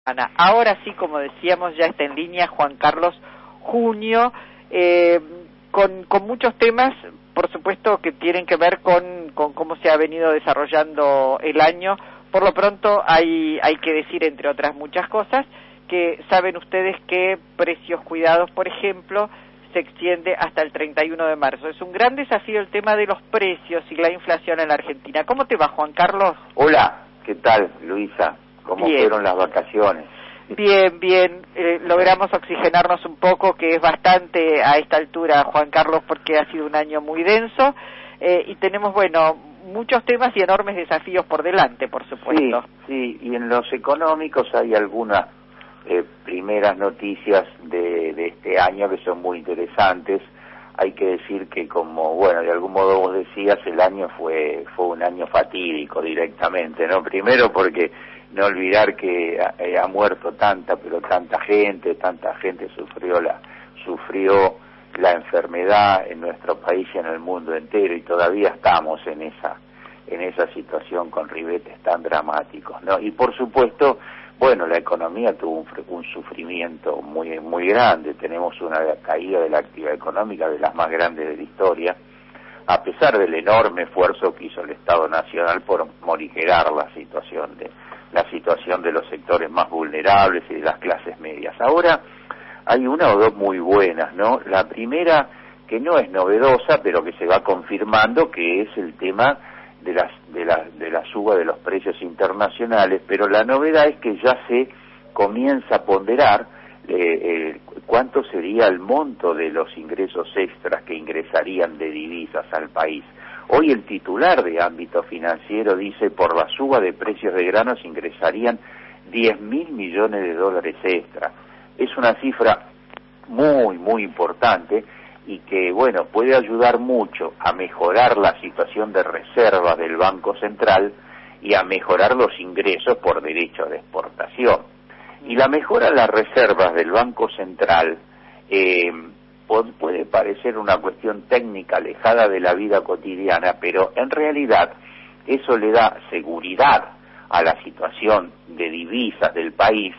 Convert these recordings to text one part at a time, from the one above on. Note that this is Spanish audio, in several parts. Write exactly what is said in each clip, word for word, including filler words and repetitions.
Ana. Ahora sí, como decíamos, ya está en línea Juan Carlos Junio, eh, con, con muchos temas, por supuesto, que tienen que ver con, con cómo se ha venido desarrollando el año. Por lo pronto hay, hay que decir, entre otras muchas cosas, que saben ustedes que Precios Cuidados, por ejemplo, se extiende hasta el treinta y uno de marzo. Es un gran desafío el tema de los precios y la inflación en la Argentina. ¿Cómo te va, Juan Carlos? Hola, ¿qué tal, Luisa? ¿Cómo Bien. fueron las vacaciones? Bien, bien. Eh, logramos oxigenarnos un poco, que es bastante a esta altura, Juan Carlos, porque ha sido un año muy denso. Eh, y tenemos, bueno, muchos temas y enormes desafíos por delante, por supuesto. Sí, sí, y en los económicos hay algunas eh, primeras noticias de, de este año que son muy interesantes. Hay que decir que, como, bueno, de algún modo vos decías, el año fue fue un año fatídico directamente, ¿no? Primero porque no olvidar que ha, eh, ha muerto tanta, pero tanta gente, tanta gente sufrió la sufrió la enfermedad en nuestro país y en el mundo entero, y todavía estamos en esa en esa situación con ribetes tan dramáticos, ¿no? Y por supuesto, bueno, la economía tuvo un, un sufrimiento muy muy grande. Tenemos una caída de la actividad económica de las más grandes de la historia, a pesar del enorme esfuerzo que hizo el Estado Nacional por morigerar la situación de la situación de los sectores más vulnerables y de las clases medias. Ahora hay una o dos muy buenas, ¿no? La primera, que no es novedosa, pero que se va confirmando, que es el tema de las de la de la suba de los precios internacionales, pero la novedad es que ya se comienza a ponderar eh, eh, cuánto sería el monto de los ingresos extras que ingresarían de divisas al país. Hoy el titular de ámbito financiero dice: por la suba de precios de granos ingresarían diez mil millones de dólares extra. Es una cifra muy, muy importante y que, bueno, puede ayudar mucho a mejorar la situación de reservas del Banco Central y a mejorar los ingresos por derecho de exportación. Y la mejora en las reservas del Banco Central eh, puede parecer una cuestión técnica alejada de la vida cotidiana, pero en realidad eso le da seguridad a la situación de divisas del país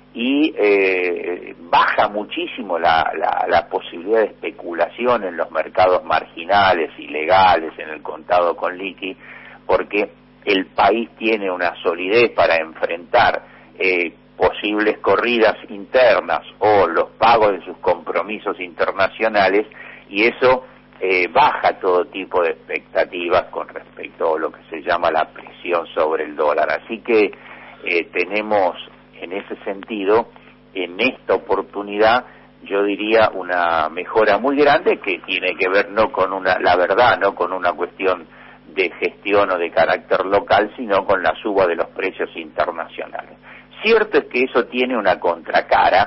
y eh, baja muchísimo la, la, la posibilidad de especulación en los mercados marginales, ilegales, en el contado con liqui, porque el país tiene una solidez para enfrentar eh, posibles corridas internas o los pagos de sus compromisos internacionales, y eso eh, baja todo tipo de expectativas con respecto a lo que se llama la presión sobre el dólar. Así que eh, tenemos en ese sentido, en esta oportunidad, yo diría una mejora muy grande que tiene que ver no con una, la verdad, no con una cuestión de gestión o de carácter local, sino con la suba de los precios internacionales. Cierto es que eso tiene una contracara,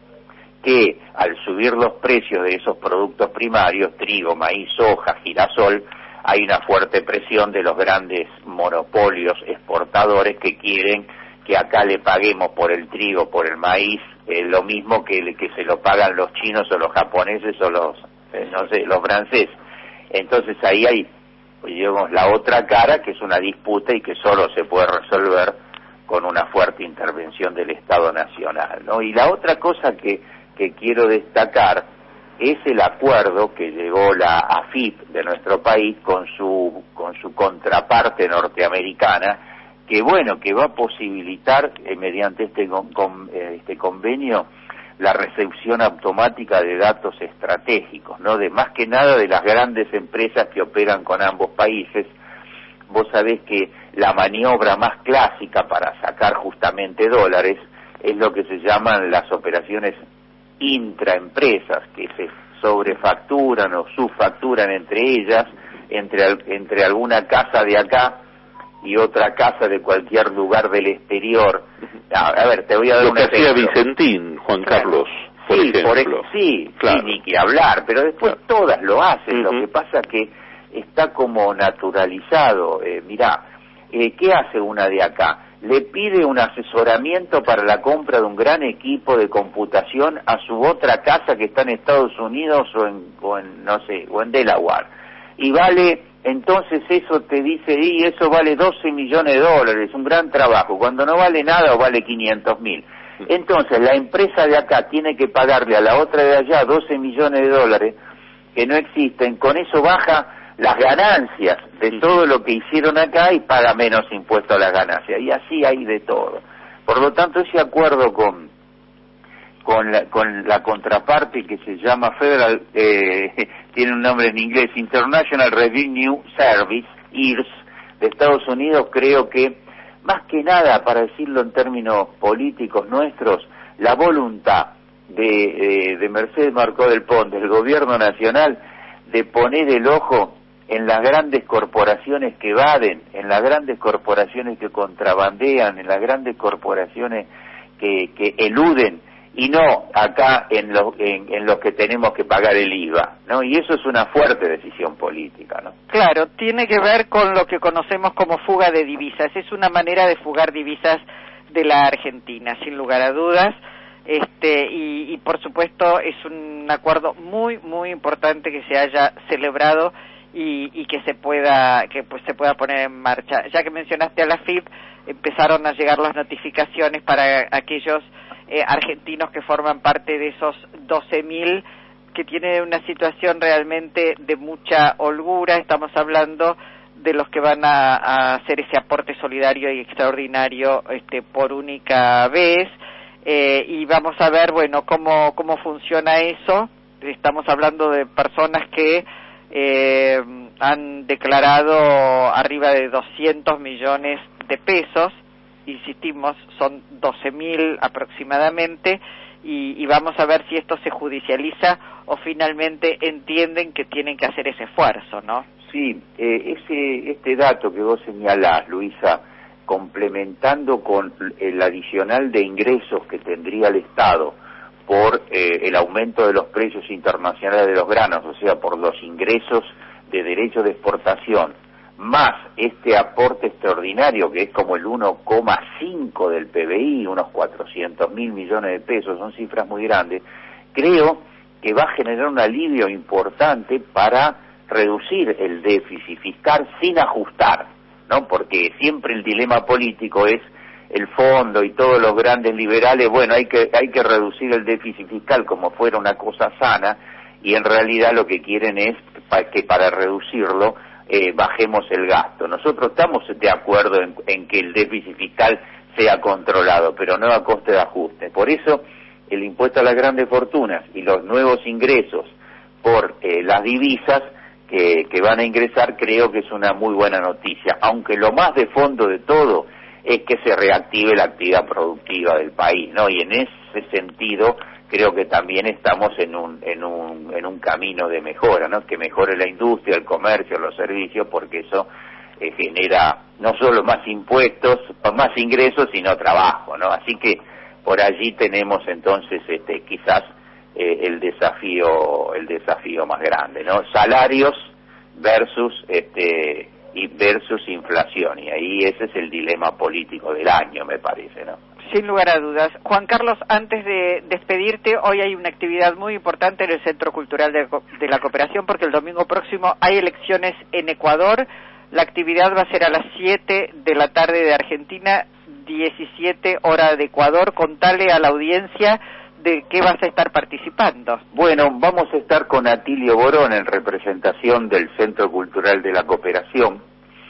que al subir los precios de esos productos primarios, trigo, maíz, soja, girasol, hay una fuerte presión de los grandes monopolios exportadores que quieren que acá le paguemos por el trigo, por el maíz, eh, lo mismo que, que se lo pagan los chinos o los japoneses o los, eh, no sé, los franceses. Entonces ahí hay, digamos, la otra cara, que es una disputa y que solo se puede resolver con una fuerte intervención del Estado Nacional, ¿no? Y la otra cosa que, que quiero destacar es el acuerdo que llegó la A F I P de nuestro país con su, con su contraparte norteamericana, que bueno, que va a posibilitar eh, mediante este, con, con, eh, este convenio la recepción automática de datos estratégicos, ¿no? De más que nada de las grandes empresas que operan con ambos países. Vos sabés que la maniobra más clásica para sacar justamente dólares es lo que se llaman las operaciones intraempresas, que se sobrefacturan o subfacturan entre ellas, entre, entre alguna casa de acá y otra casa de cualquier lugar del exterior. A, a ver, te voy a dar lo un que ejemplo. hacía Vicentín, Juan Claro. Carlos, por sí, ejemplo. Por e sí, claro. sí, ni que hablar, pero después claro. todas lo hacen. Uh-huh. Lo que pasa que está como naturalizado. Eh, mirá, eh, ¿qué hace una de acá? Le pide un asesoramiento para la compra de un gran equipo de computación a su otra casa que está en Estados Unidos o en, o en no sé, o en Delaware. Y vale, entonces eso te dice, y eso vale doce millones de dólares, un gran trabajo, cuando no vale nada o vale quinientos mil. Entonces la empresa de acá tiene que pagarle a la otra de allá doce millones de dólares que no existen, con eso baja las ganancias de todo lo que hicieron acá y paga menos impuesto a las ganancias, y así hay de todo. Por lo tanto, ese acuerdo con con la, con la contraparte que se llama Federal, eh, tiene un nombre en inglés, International Revenue Service, I R S, de Estados Unidos, creo que, más que nada, para decirlo en términos políticos nuestros, la voluntad de, eh, de Mercedes Marcó del Pont, del gobierno nacional, de poner el ojo en las grandes corporaciones que evaden, en las grandes corporaciones que contrabandean, en las grandes corporaciones que, que eluden, y no acá en los en, en los que tenemos que pagar el I V A, ¿no? Y eso es una fuerte decisión política, ¿no? Claro, tiene que ver con lo que conocemos como fuga de divisas. Es una manera de fugar divisas de la Argentina, sin lugar a dudas. Este y, y por supuesto es un acuerdo muy muy importante que se haya celebrado y, y que se pueda que pues se pueda poner en marcha. Ya que mencionaste a la F I P, empezaron a llegar las notificaciones para aquellos Eh, argentinos que forman parte de esos doce mil que tienen una situación realmente de mucha holgura. Estamos hablando de los que van a, a hacer ese aporte solidario y extraordinario este, por única vez, eh, y vamos a ver, bueno, cómo, cómo funciona eso. Estamos hablando de personas que eh, han declarado arriba de doscientos millones de pesos. Insistimos, son doce mil aproximadamente, y, y vamos a ver si esto se judicializa o finalmente entienden que tienen que hacer ese esfuerzo, ¿no? Sí, eh, ese este dato que vos señalás, Luisa, complementando con el adicional de ingresos que tendría el Estado por eh, el aumento de los precios internacionales de los granos, o sea, por los ingresos de derechos de exportación, más este aporte extraordinario que es como el uno coma cinco del P B I, unos cuatrocientos mil millones de pesos, son cifras muy grandes, creo que va a generar un alivio importante para reducir el déficit fiscal sin ajustar, ¿no? Porque siempre el dilema político es el fondo y todos los grandes liberales, bueno, hay que hay que reducir el déficit fiscal como fuera una cosa sana, y en realidad lo que quieren es que para reducirlo Eh, bajemos el gasto. Nosotros estamos de acuerdo en, en que el déficit fiscal sea controlado, pero no a coste de ajuste. Por eso el impuesto a las grandes fortunas y los nuevos ingresos por eh, las divisas que, que van a ingresar, creo que es una muy buena noticia, aunque lo más de fondo de todo es que se reactive la actividad productiva del país, ¿no? Y en ese sentido creo que también estamos en un en un en un camino de mejora, ¿no? Que mejore la industria, el comercio, los servicios, porque eso eh, genera no solo más impuestos, más ingresos, sino trabajo, ¿no? Así que por allí tenemos entonces este quizás eh, el desafío el desafío más grande, ¿no? Salarios versus este y versus inflación, y ahí ese es el dilema político del año, me parece, ¿no? Sin lugar a dudas. Juan Carlos, antes de despedirte, hoy hay una actividad muy importante en el Centro Cultural de, de la Cooperación, porque el domingo próximo hay elecciones en Ecuador. La actividad va a ser a las siete de la tarde de Argentina, diecisiete hora de Ecuador. Contale a la audiencia de qué vas a estar participando. Bueno, vamos a estar con Atilio Borón en representación del Centro Cultural de la Cooperación,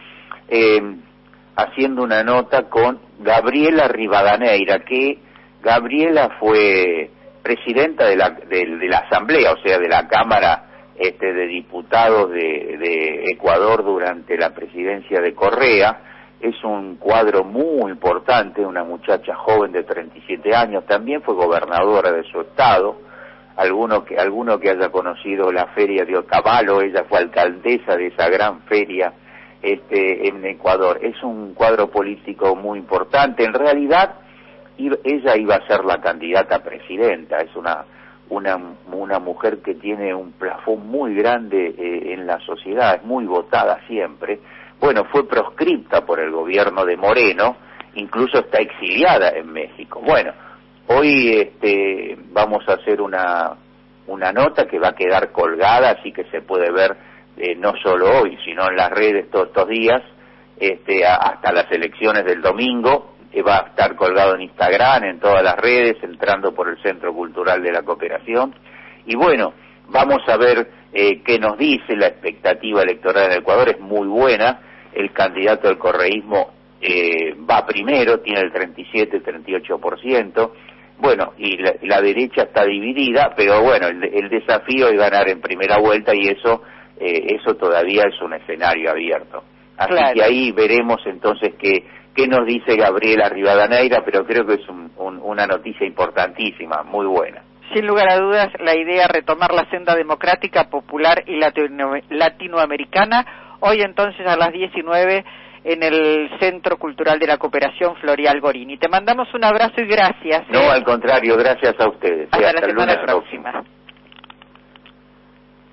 eh, haciendo una nota con Gabriela Rivadaneira, que Gabriela fue presidenta de la, de, de la Asamblea, o sea, de la Cámara este, de Diputados de, de Ecuador durante la presidencia de Correa. Es un cuadro muy importante, una muchacha joven de treinta y siete años, también fue gobernadora de su estado. Alguno que, alguno que haya conocido la feria de Otavalo, ella fue alcaldesa de esa gran feria este, en Ecuador. Es un cuadro político muy importante. En realidad, ella iba a ser la candidata a presidenta. Es una, una, una mujer que tiene un plafón muy grande eh, en la sociedad, es muy votada siempre. Bueno, fue proscripta por el gobierno de Moreno, incluso está exiliada en México. Bueno, hoy este, vamos a hacer una, una nota que va a quedar colgada, así que se puede ver eh, no solo hoy, sino en las redes todos estos días, este, a, hasta las elecciones del domingo, eh, va a estar colgado en Instagram, en todas las redes, entrando por el Centro Cultural de la Cooperación. Y bueno, vamos a ver eh, qué nos dice. La expectativa electoral en Ecuador es muy buena. El candidato del correísmo eh, va primero, tiene el treinta y siete, treinta y ocho por ciento. Bueno, y la, la derecha está dividida, pero bueno, el, el desafío es ganar en primera vuelta, y eso eh, eso todavía es un escenario abierto. Así claro. que ahí veremos entonces qué, qué nos dice Gabriela Rivadeneira, pero creo que es un, un, una noticia importantísima, muy buena. Sin lugar a dudas, la idea es retomar la senda democrática, popular y latino, latinoamericana. Hoy entonces a las diecinueve en el Centro Cultural de la Cooperación Florial Gorini. Te mandamos un abrazo y gracias. No, ¿eh? Al contrario, gracias a ustedes. Hasta, sí, hasta la el semana lunes próxima.